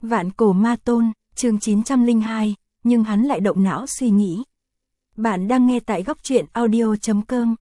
Vạn cổ ma tôn, chương 902, nhưng hắn lại động não suy nghĩ. Bạn đang nghe tại góc truyện audio.com.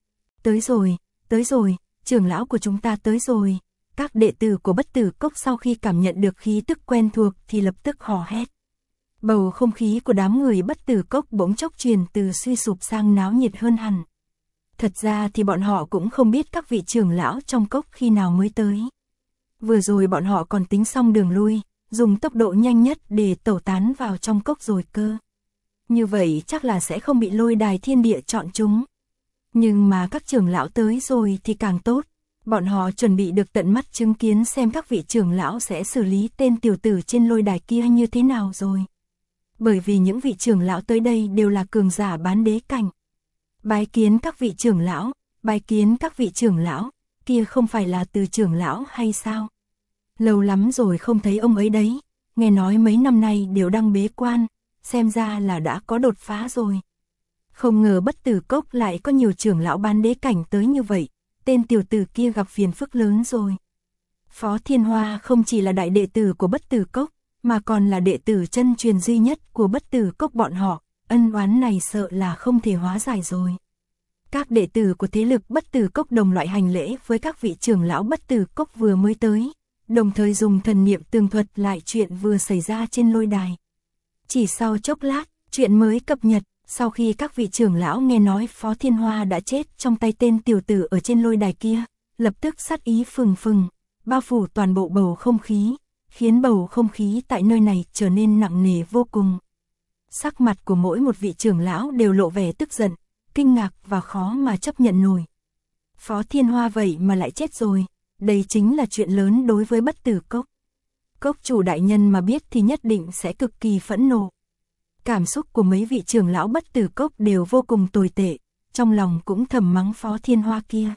Tới rồi, trưởng lão của chúng ta tới rồi. Các đệ tử của Bất Tử Cốc sau khi cảm nhận được khí tức quen thuộc thì lập tức hò hét. Bầu không khí của đám người Bất Tử Cốc bỗng chốc truyền từ suy sụp sang náo nhiệt hơn hẳn. Thật ra thì bọn họ cũng không biết các vị trưởng lão trong cốc khi nào mới tới. Vừa rồi bọn họ còn tính xong đường lui, dùng tốc độ nhanh nhất để tẩu tán vào trong cốc rồi cơ. Như vậy chắc là sẽ không bị lôi đài thiên địa chọn chúng. Nhưng mà các trưởng lão tới rồi thì càng tốt. Bọn họ chuẩn bị được tận mắt chứng kiến xem các vị trưởng lão sẽ xử lý tên tiểu tử trên lôi đài kia như thế nào rồi. Bởi vì những vị trưởng lão tới đây đều là cường giả bán đế cảnh. Bái kiến các vị trưởng lão, bái kiến các vị trưởng lão, kia không phải là Từ trưởng lão hay sao? Lâu lắm rồi không thấy ông ấy đấy, nghe nói mấy năm nay đều đang bế quan, xem ra là đã có đột phá rồi. Không ngờ Bất Tử Cốc lại có nhiều trưởng lão bán đế cảnh tới như vậy, tên tiểu tử kia gặp phiền phức lớn rồi. Phó Thiên Hoa không chỉ là đại đệ tử của Bất Tử Cốc, mà còn là đệ tử chân truyền duy nhất của Bất Tử Cốc bọn họ, ân oán này sợ là không thể hóa giải rồi. Các đệ tử của thế lực Bất Tử Cốc đồng loại hành lễ với các vị trưởng lão Bất Tử Cốc vừa mới tới, đồng thời dùng thần niệm tường thuật lại chuyện vừa xảy ra trên lôi đài. Chỉ sau chốc lát, chuyện mới cập nhật, sau khi các vị trưởng lão nghe nói Phó Thiên Hoa đã chết trong tay tên tiểu tử ở trên lôi đài kia, lập tức sát ý phừng phừng, bao phủ toàn bộ bầu không khí, khiến bầu không khí tại nơi này trở nên nặng nề vô cùng. Sắc mặt của mỗi một vị trưởng lão đều lộ vẻ tức giận, kinh ngạc và khó mà chấp nhận nổi. Phó Thiên Hoa vậy mà lại chết rồi, đây chính là chuyện lớn đối với Bất Tử Cốc. Cốc chủ đại nhân mà biết thì nhất định sẽ cực kỳ phẫn nộ. Cảm xúc của mấy vị trưởng lão Bất Tử Cốc đều vô cùng tồi tệ, trong lòng cũng thầm mắng Phó Thiên Hoa kia.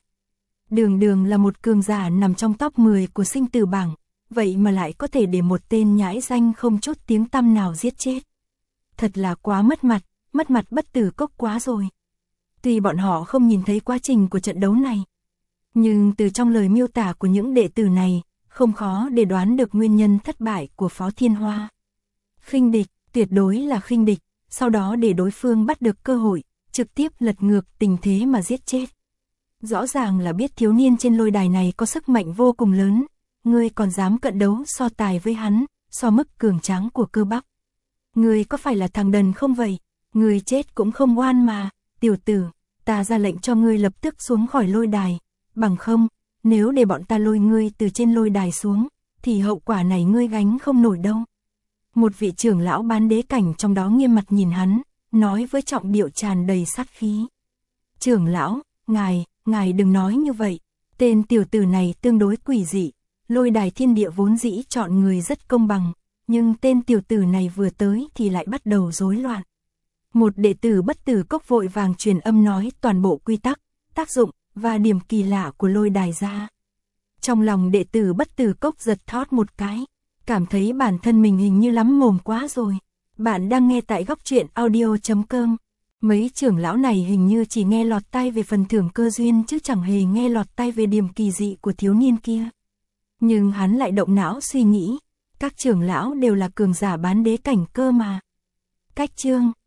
Đường là một cường giả nằm trong top 10 của sinh tử bảng, vậy mà lại có thể để một tên nhãi danh không chút tiếng tăm nào giết chết. Thật là quá mất mặt Bất Tử Cốc quá rồi. Tuy bọn họ không nhìn thấy quá trình của trận đấu này, nhưng từ trong lời miêu tả của những đệ tử này, không khó để đoán được nguyên nhân thất bại của Phó Thiên Hoa. Khinh địch, tuyệt đối là khinh địch, sau đó để đối phương bắt được cơ hội, trực tiếp lật ngược tình thế mà giết chết. Rõ ràng là biết thiếu niên trên lôi đài này có sức mạnh vô cùng lớn, ngươi còn dám cận đấu so tài với hắn, so mức cường tráng của cơ bắp. Ngươi có phải là thằng đần không vậy? Ngươi chết cũng không oan mà, tiểu tử, ta ra lệnh cho ngươi lập tức xuống khỏi lôi đài, bằng không, nếu để bọn ta lôi ngươi từ trên lôi đài xuống, thì hậu quả này ngươi gánh không nổi đâu. Một vị trưởng lão bán đế cảnh trong đó nghiêm mặt nhìn hắn, nói với giọng điệu tràn đầy sát khí. Trưởng lão, ngài đừng nói như vậy, tên tiểu tử này tương đối quỷ dị, lôi đài thiên địa vốn dĩ chọn người rất công bằng, nhưng tên tiểu tử này vừa tới thì lại bắt đầu rối loạn. Một đệ tử Bất Tử Cốc vội vàng truyền âm nói toàn bộ quy tắc, tác dụng và điểm kỳ lạ của lôi đài ra. Trong lòng đệ tử Bất Tử Cốc giật thót một cái, cảm thấy bản thân mình hình như lắm mồm quá rồi. Bạn đang nghe tại góc truyện audio.com. Mấy trưởng lão này hình như chỉ nghe lọt tai về phần thưởng cơ duyên chứ chẳng hề nghe lọt tai về điểm kỳ dị của thiếu niên kia. Nhưng hắn lại động não suy nghĩ, các trưởng lão đều là cường giả bán đế cảnh cơ mà. Cách chương